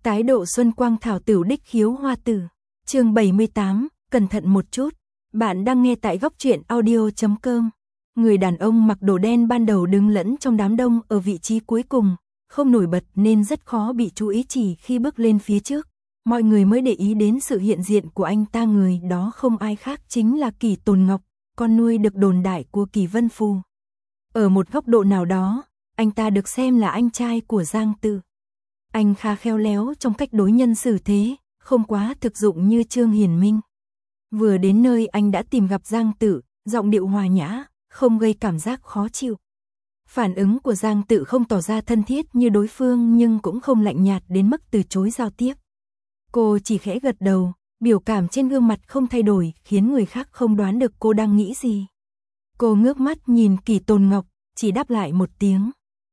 Tái độ xuân quang thảo tửu đích khiếu hoa tử. Chương 78, cẩn thận một chút. Bạn đang nghe tại góc truyện audio.com. Người đàn ông mặc đồ đen ban đầu đứng lẫn trong đám đông ở vị trí cuối cùng, không nổi bật nên rất khó bị chú ý, chỉ khi bước lên phía trước, mọi người mới để ý đến sự hiện diện của anh ta. Người đó không ai khác chính là Kỳ Tồn Ngọc, con nuôi được đồn đại của Kỳ Vân Phù. Ở một góc độ nào đó, anh ta được xem là anh trai của Giang Tự. Anh khá khéo léo trong cách đối nhân xử thế, không quá thực dụng như Trương Hiền Minh. Vừa đến nơi anh đã tìm gặp Giang Tự, giọng điệu hòa nhã, không gây cảm giác khó chịu. Phản ứng của Giang Tự không tỏ ra thân thiết như đối phương nhưng cũng không lạnh nhạt đến mức từ chối giao tiếp. Cô chỉ khẽ gật đầu, biểu cảm trên gương mặt không thay đổi, khiến người khác không đoán được cô đang nghĩ gì. Cô ngước mắt nhìn Kỳ Tồn Ngọc, chỉ đáp lại một tiếng.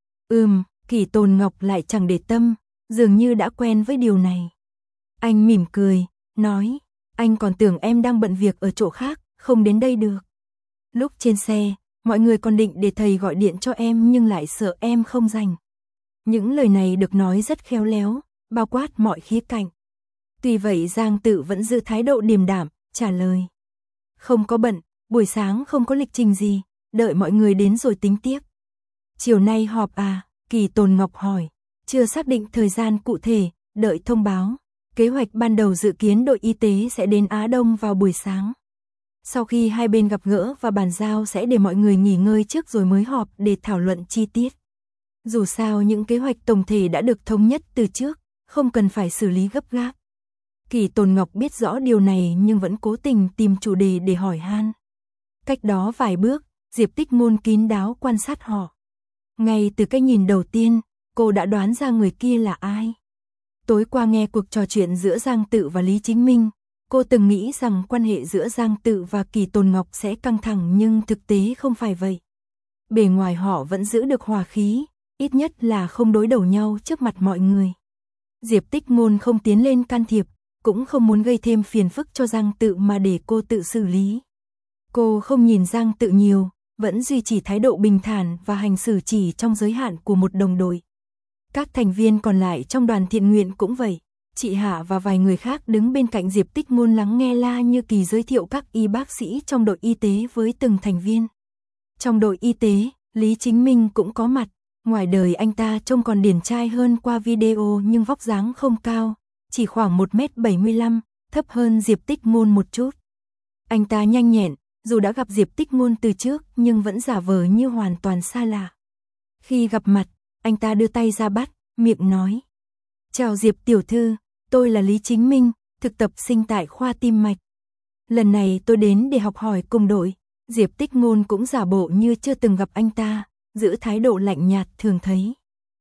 Kỳ Tồn Ngọc lại chẳng để tâm, dường như đã quen với điều này. Anh mỉm cười, nói, anh còn tưởng em đang bận việc ở chỗ khác, không đến đây được. Lúc trên xe, mọi người còn định để thầy gọi điện cho em nhưng lại sợ em không rảnh. Những lời này được nói rất khéo léo, bao quát mọi khía cạnh. Tuy vậy Giang Tự vẫn giữ thái độ điềm đạm, trả lời. Không có bận, buổi sáng không có lịch trình gì, đợi mọi người đến rồi tính tiếp. Chiều nay họp à? Kỳ Tồn Ngọc hỏi. Chưa xác định thời gian cụ thể, đợi thông báo. Kế hoạch ban đầu dự kiến đội y tế sẽ đến Á Đông vào buổi sáng. Sau khi hai bên gặp gỡ và bàn giao sẽ để mọi người nghỉ ngơi trước rồi mới họp để thảo luận chi tiết. Dù sao những kế hoạch tổng thể đã được thống nhất từ trước, không cần phải xử lý gấp gáp. Kỳ Tồn Ngọc biết rõ điều này nhưng vẫn cố tình tìm chủ đề để hỏi han. Cách đó vài bước, Diệp Tích Ngôn kín đáo quan sát họ. Ngay từ cái nhìn đầu tiên, cô đã đoán ra người kia là ai. Tối qua nghe cuộc trò chuyện giữa Giang Tự và Lý Chính Minh, cô từng nghĩ rằng quan hệ giữa Giang Tự và Kỳ Tồn Ngọc sẽ căng thẳng nhưng thực tế không phải vậy. Bề ngoài họ vẫn giữ được hòa khí, ít nhất là không đối đầu nhau trước mặt mọi người. Diệp Tích Ngôn không tiến lên can thiệp, cũng không muốn gây thêm phiền phức cho Giang Tự mà để cô tự xử lý. Cô không nhìn Giang Tự nhiều, vẫn duy trì thái độ bình thản và hành xử chỉ trong giới hạn của một đồng đội. Các thành viên còn lại trong đoàn thiện nguyện cũng vậy. Chị Hạ và vài người khác đứng bên cạnh Diệp Tích Ngôn lắng nghe La Như Kỳ giới thiệu các y bác sĩ trong đội y tế với từng thành viên. Trong đội y tế, Lý Chính Minh cũng có mặt. Ngoài đời anh ta trông còn điển trai hơn qua video nhưng vóc dáng không cao, chỉ khoảng 1m75, thấp hơn Diệp Tích Ngôn một chút. Anh ta nhanh nhẹn, dù đã gặp Diệp Tích Ngôn từ trước nhưng vẫn giả vờ như hoàn toàn xa lạ. Khi gặp mặt, anh ta đưa tay ra bắt, miệng nói. Chào Diệp tiểu thư, tôi là Lý Chính Minh, thực tập sinh tại khoa tim mạch. Lần này tôi đến để học hỏi cùng đội. Diệp Tích Ngôn cũng giả bộ như chưa từng gặp anh ta, giữ thái độ lạnh nhạt thường thấy.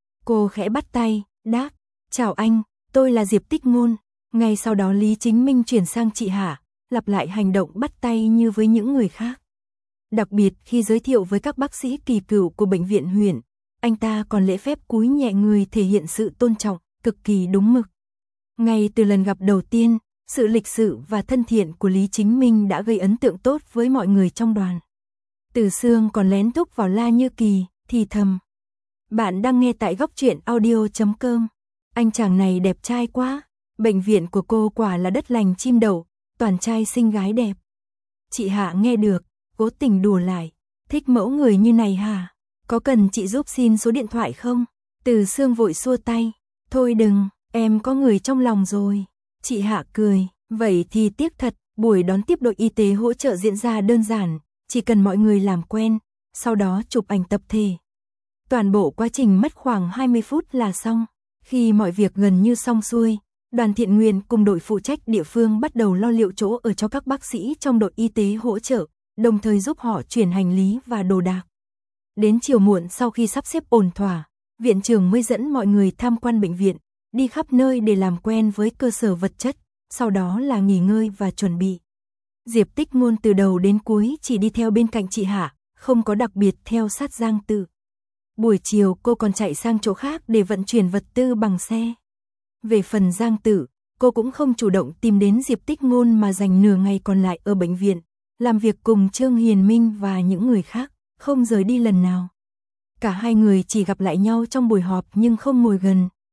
Cô khẽ bắt tay, đáp, chào anh, tôi là Diệp Tích Ngôn. Ngay sau đó Lý Chính Minh chuyển sang chị Hạ, lặp lại hành động bắt tay như với những người khác. Đặc biệt khi giới thiệu với các bác sĩ kỳ cựu của bệnh viện huyện, anh ta còn lễ phép cúi nhẹ người thể hiện sự tôn trọng, cực kỳ đúng mực. Ngay từ lần gặp đầu tiên, sự lịch sự và thân thiện của Lý Chính Minh đã gây ấn tượng tốt với mọi người trong đoàn. Từ Sương còn lén thúc vào La Như Kỳ, thì thầm. Bạn đang nghe tại góc truyện audio.com. Anh chàng này đẹp trai quá. Bệnh viện của cô quả là đất lành chim đậu, toàn trai xinh gái đẹp. Chị Hạ nghe được, cố tình đùa lại. Thích mẫu người như này hả? Có cần chị giúp xin số điện thoại không? Từ Sương vội xua tay. Thôi đừng, em có người trong lòng rồi. Chị Hạ cười. Vậy thì tiếc thật, buổi đón tiếp đội y tế hỗ trợ diễn ra đơn giản, chỉ cần mọi người làm quen, sau đó chụp ảnh tập thể. Toàn bộ quá trình mất khoảng 20 phút là xong. Khi mọi việc gần như xong xuôi, đoàn thiện nguyện cùng đội phụ trách địa phương bắt đầu lo liệu chỗ ở cho các bác sĩ trong đội y tế hỗ trợ, đồng thời giúp họ chuyển hành lý và đồ đạc. Đến chiều muộn sau khi sắp xếp ổn thỏa, viện trưởng mới dẫn mọi người tham quan bệnh viện, đi khắp nơi để làm quen với cơ sở vật chất, sau đó là nghỉ ngơi và chuẩn bị. Diệp Tích Ngôn từ đầu đến cuối chỉ đi theo bên cạnh chị Hạ, không có đặc biệt theo sát Giang Tự. Buổi chiều cô còn chạy sang chỗ khác để vận chuyển vật tư bằng xe. Về phần Giang Tự, cô cũng không chủ động tìm đến Diệp Tích Ngôn mà dành nửa ngày còn lại ở bệnh viện, làm việc cùng Trương Hiền Minh và những người khác, không rời đi lần nào. Cả hai người chỉ gặp lại nhau trong buổi họp nhưng không ngồi gần,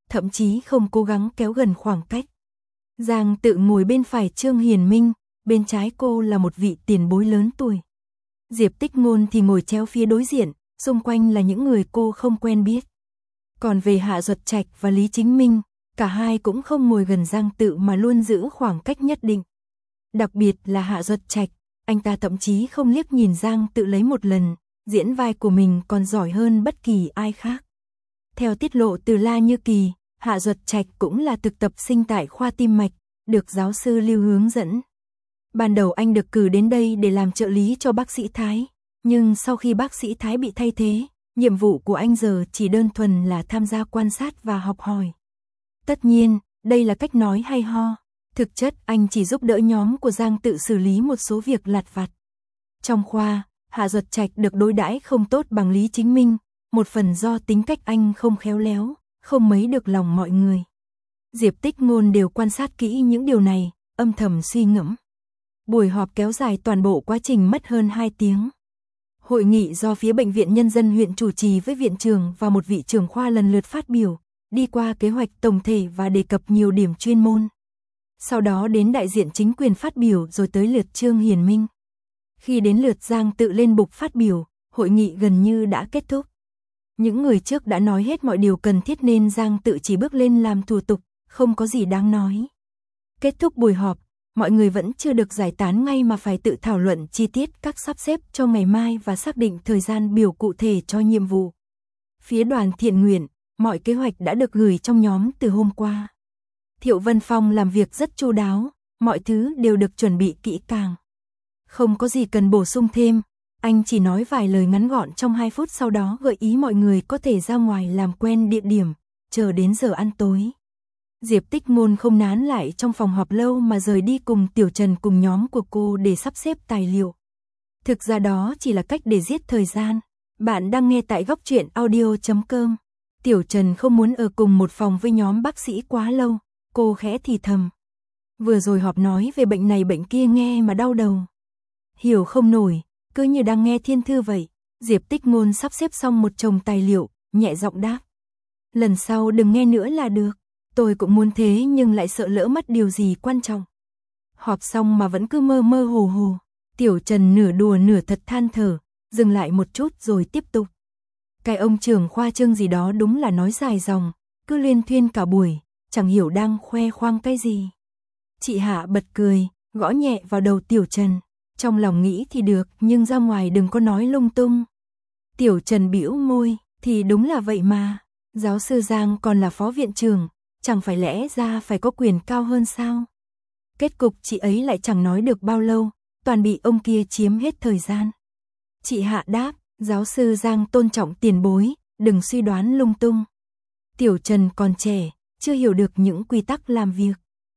thậm chí không cố gắng kéo gần khoảng cách. Giang Tự ngồi bên phải Trương Hiền Minh, bên trái cô là một vị tiền bối lớn tuổi. Diệp Tích Ngôn thì ngồi chéo phía đối diện, xung quanh là những người cô không quen biết. Còn về Hạ Duật Trạch và Lý Chính Minh, cả hai cũng không ngồi gần Giang Tự mà luôn giữ khoảng cách nhất định. Đặc biệt là Hạ Duật Trạch, anh ta thậm chí không liếc nhìn Giang Tự lấy một lần, diễn vai của mình còn giỏi hơn bất kỳ ai khác. Theo tiết lộ từ La Như Kỳ, Hạ Duật Trạch cũng là thực tập sinh tại khoa tim mạch, được giáo sư Lưu hướng dẫn. Ban đầu anh được cử đến đây để làm trợ lý cho bác sĩ Thái, nhưng sau khi bác sĩ Thái bị thay thế, nhiệm vụ của anh giờ chỉ đơn thuần là tham gia quan sát và học hỏi. Tất nhiên, đây là cách nói hay ho, thực chất anh chỉ giúp đỡ nhóm của Giang Tự xử lý một số việc lặt vặt. Trong khoa, Hạ Duật Trạch được đối đãi không tốt bằng Lý Chính Minh, một phần do tính cách anh không khéo léo, không mấy được lòng mọi người. Diệp Tích Ngôn đều quan sát kỹ những điều này, âm thầm suy ngẫm. Buổi họp kéo dài toàn bộ quá trình mất hơn 2 tiếng. Hội nghị do phía Bệnh viện Nhân dân huyện chủ trì với viện trưởng và một vị trưởng khoa lần lượt phát biểu, đi qua kế hoạch tổng thể và đề cập nhiều điểm chuyên môn. Sau đó đến đại diện chính quyền phát biểu rồi tới lượt Trương Hiền Minh. Khi đến lượt Giang Tự lên bục phát biểu, hội nghị gần như đã kết thúc. Những người trước đã nói hết mọi điều cần thiết nên Giang Tự chỉ bước lên làm thủ tục, không có gì đáng nói. Kết thúc buổi họp, mọi người vẫn chưa được giải tán ngay mà phải tự thảo luận chi tiết các sắp xếp cho ngày mai và xác định thời gian biểu cụ thể cho nhiệm vụ. Phía đoàn thiện nguyện, mọi kế hoạch đã được gửi trong nhóm từ hôm qua. Thiệu Vân Phong làm việc rất chu đáo, mọi thứ đều được chuẩn bị kỹ càng. Không có gì cần bổ sung thêm, anh chỉ nói vài lời ngắn gọn trong 2 phút sau đó gợi ý mọi người có thể ra ngoài làm quen địa điểm, chờ đến giờ ăn tối. Diệp Tích Ngôn không nán lại trong phòng họp lâu mà rời đi cùng Tiểu Trần cùng nhóm của cô để sắp xếp tài liệu. Thực ra đó chỉ là cách để giết thời gian. Bạn đang nghe tại góc truyện audio.com. Tiểu Trần không muốn ở cùng một phòng với nhóm bác sĩ quá lâu, cô khẽ thì thầm. Vừa rồi họp nói về bệnh này bệnh kia nghe mà đau đầu. Hiểu không nổi, cứ như đang nghe thiên thư vậy. Diệp Tích Ngôn sắp xếp xong một chồng tài liệu, nhẹ giọng đáp. Lần sau đừng nghe nữa là được. Tôi cũng muốn thế nhưng lại sợ lỡ mất điều gì quan trọng. Họp xong mà vẫn cứ mơ mơ hồ hồ. Tiểu Trần nửa đùa nửa thật than thở, dừng lại một chút rồi tiếp tục. Cái ông trưởng khoa Trương gì đó đúng là nói dài dòng, cứ liên thuyên cả buổi, chẳng hiểu đang khoe khoang cái gì. Chị Hạ bật cười, gõ nhẹ vào đầu Tiểu Trần. Trong lòng nghĩ thì được nhưng ra ngoài đừng có nói lung tung. Tiểu Trần bĩu môi, thì đúng là vậy mà. Giáo sư Giang còn là phó viện trưởng, chẳng phải lẽ ra phải có quyền cao hơn sao? Kết cục chị ấy lại chẳng nói được bao lâu, toàn bị ông kia chiếm hết thời gian. Chị Hạ đáp, giáo sư Giang tôn trọng tiền bối, đừng suy đoán lung tung. Tiểu Trần còn trẻ, chưa hiểu được những quy tắc làm việc.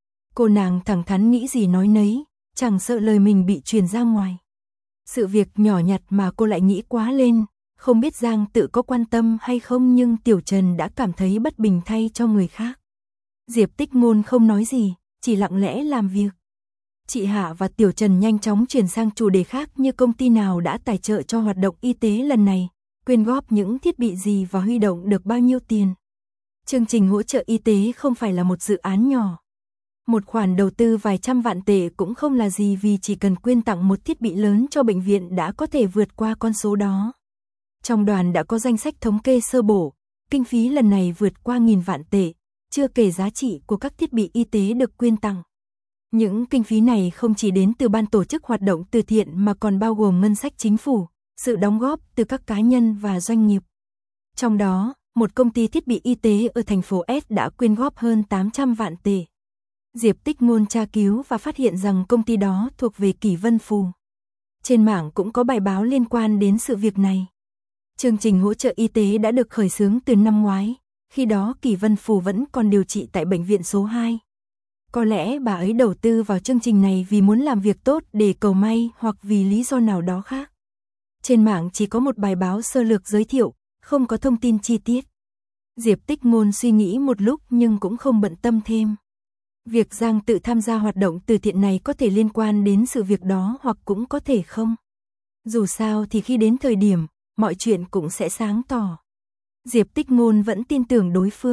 Cô nàng thẳng thắn nghĩ gì nói nấy, chẳng sợ lời mình bị truyền ra ngoài. Sự việc nhỏ nhặt mà cô lại nghĩ quá lên, không biết Giang Tự có quan tâm hay không nhưng Tiểu Trần đã cảm thấy bất bình thay cho người khác. Diệp Tích Ngôn không nói gì, chỉ lặng lẽ làm việc. Chị Hạ và Tiểu Trần nhanh chóng chuyển sang chủ đề khác như công ty nào đã tài trợ cho hoạt động y tế lần này, quyên góp những thiết bị gì và huy động được bao nhiêu tiền. Chương trình hỗ trợ y tế không phải là một dự án nhỏ. Một khoản đầu tư vài trăm vạn tệ cũng không là gì vì chỉ cần quyên tặng một thiết bị lớn cho bệnh viện đã có thể vượt qua con số đó. Trong đoàn đã có danh sách thống kê sơ bộ, kinh phí lần này vượt qua 1.000 vạn tệ, chưa kể giá trị của các thiết bị y tế được quyên tặng. Những kinh phí này không chỉ đến từ ban tổ chức hoạt động từ thiện mà còn bao gồm ngân sách chính phủ, sự đóng góp từ các cá nhân và doanh nghiệp. Trong đó, một công ty thiết bị y tế ở thành phố S đã quyên góp hơn 800 vạn tệ. Diệp Tích Ngôn tra cứu và phát hiện rằng công ty đó thuộc về Kỷ Vân Phù. Trên mạng cũng có bài báo liên quan đến sự việc này. Chương trình hỗ trợ y tế đã được khởi xướng từ năm ngoái, khi đó Kỷ Vân Phù vẫn còn điều trị tại bệnh viện số 2. Có lẽ bà ấy đầu tư vào chương trình này vì muốn làm việc tốt để cầu may hoặc vì lý do nào đó khác. Trên mạng chỉ có một bài báo sơ lược giới thiệu, không có thông tin chi tiết. Diệp Tích Ngôn suy nghĩ một lúc nhưng cũng không bận tâm thêm. Việc Giang Tự tham gia hoạt động từ thiện này có thể liên quan đến sự việc đó hoặc cũng có thể không. Dù sao thì khi đến thời điểm, mọi chuyện cũng sẽ sáng tỏ. Diệp Tích Ngôn vẫn tin tưởng đối phương.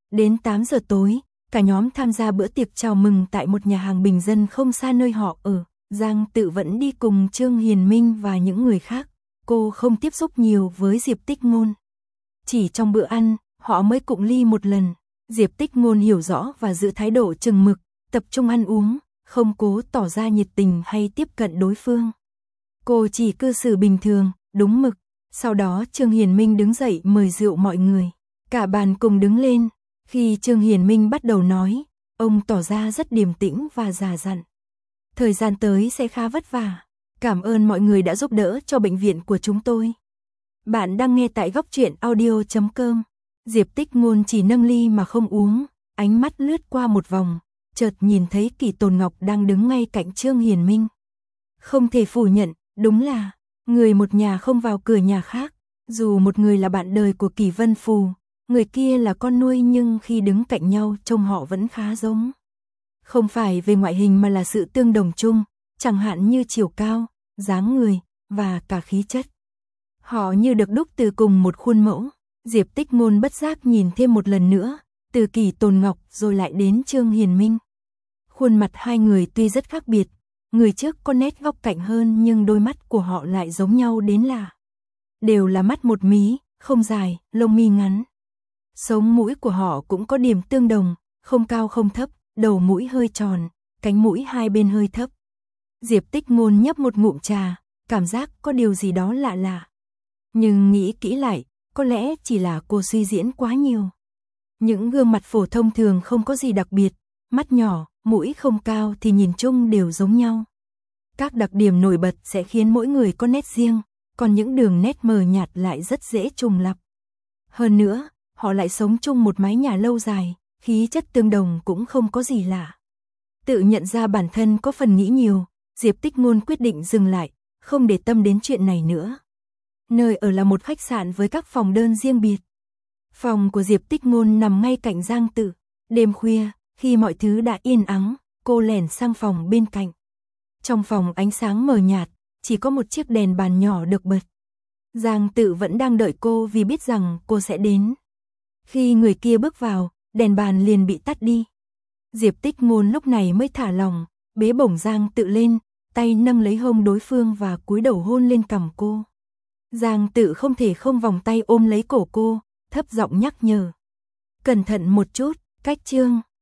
Đến 8 giờ tối, cả nhóm tham gia bữa tiệc chào mừng tại một nhà hàng bình dân không xa nơi họ ở. Giang Tự vẫn đi cùng Trương Hiền Minh và những người khác. Cô không tiếp xúc nhiều với Diệp Tích Ngôn. Chỉ trong bữa ăn, họ mới cụng ly một lần. Diệp Tích Ngôn hiểu rõ và giữ thái độ chừng mực, tập trung ăn uống, không cố tỏ ra nhiệt tình hay tiếp cận đối phương. Cô chỉ cư xử bình thường, đúng mực. Sau đó Trương Hiền Minh đứng dậy mời rượu mọi người. Cả bàn cùng đứng lên. Khi Trương Hiền Minh bắt đầu nói, ông tỏ ra rất điềm tĩnh và già dặn. Thời gian tới sẽ khá vất vả. Cảm ơn mọi người đã giúp đỡ cho bệnh viện của chúng tôi. Bạn đang nghe tại góc truyện audio.com. Diệp Tích Ngôn chỉ nâng ly mà không uống, ánh mắt lướt qua một vòng, chợt nhìn thấy Kỷ Tồn Ngọc đang đứng ngay cạnh Trương Hiền Minh. Không thể phủ nhận, đúng là người một nhà không vào cửa nhà khác. Dù một người là bạn đời của Kỷ Vân Phù, người kia là con nuôi, nhưng khi đứng cạnh nhau trông họ vẫn khá giống. Không phải về ngoại hình mà là sự tương đồng chung, chẳng hạn như chiều cao, dáng người và cả khí chất. Họ như được đúc từ cùng một khuôn mẫu. Diệp Tích Ngôn bất giác nhìn thêm một lần nữa, từ Kỷ Tồn Ngọc rồi lại đến Trương Hiền Minh. Khuôn mặt hai người tuy rất khác biệt, người trước có nét góc cạnh hơn nhưng đôi mắt của họ lại giống nhau đến lạ. Đều là mắt một mí, không dài, lông mi ngắn. Sống mũi của họ cũng có điểm tương đồng, không cao không thấp, đầu mũi hơi tròn, cánh mũi hai bên hơi thấp. Diệp Tích Ngôn nhấp một ngụm trà, cảm giác có điều gì đó lạ lạ. Nhưng nghĩ kỹ lại, có lẽ chỉ là cô suy diễn quá nhiều. Những gương mặt phổ thông thường không có gì đặc biệt, mắt nhỏ, mũi không cao thì nhìn chung đều giống nhau. Các đặc điểm nổi bật sẽ khiến mỗi người có nét riêng, còn những đường nét mờ nhạt lại rất dễ trùng lặp. Hơn nữa, họ lại sống chung một mái nhà lâu dài, khí chất tương đồng cũng không có gì lạ. Tự nhận ra bản thân có phần nghĩ nhiều, Diệp Tích Ngôn quyết định dừng lại, không để tâm đến chuyện này nữa. Nơi ở là một khách sạn với các phòng đơn riêng biệt. Phòng của Diệp Tích Ngôn nằm ngay cạnh Giang Tự. Đêm khuya, khi mọi thứ đã yên ắng, cô lẻn sang phòng bên cạnh. Trong phòng ánh sáng mờ nhạt, chỉ có một chiếc đèn bàn nhỏ được bật. Giang Tự vẫn đang đợi cô vì biết rằng cô sẽ đến. Khi người kia bước vào, đèn bàn liền bị tắt đi. Diệp Tích Ngôn lúc này mới thả lòng, bế bổng Giang Tự lên, tay nâng lấy hông đối phương và cúi đầu hôn lên cằm cô. Giang Tự không thể không vòng tay ôm lấy cổ cô, thấp giọng nhắc nhở. Cẩn thận một chút, cách Trương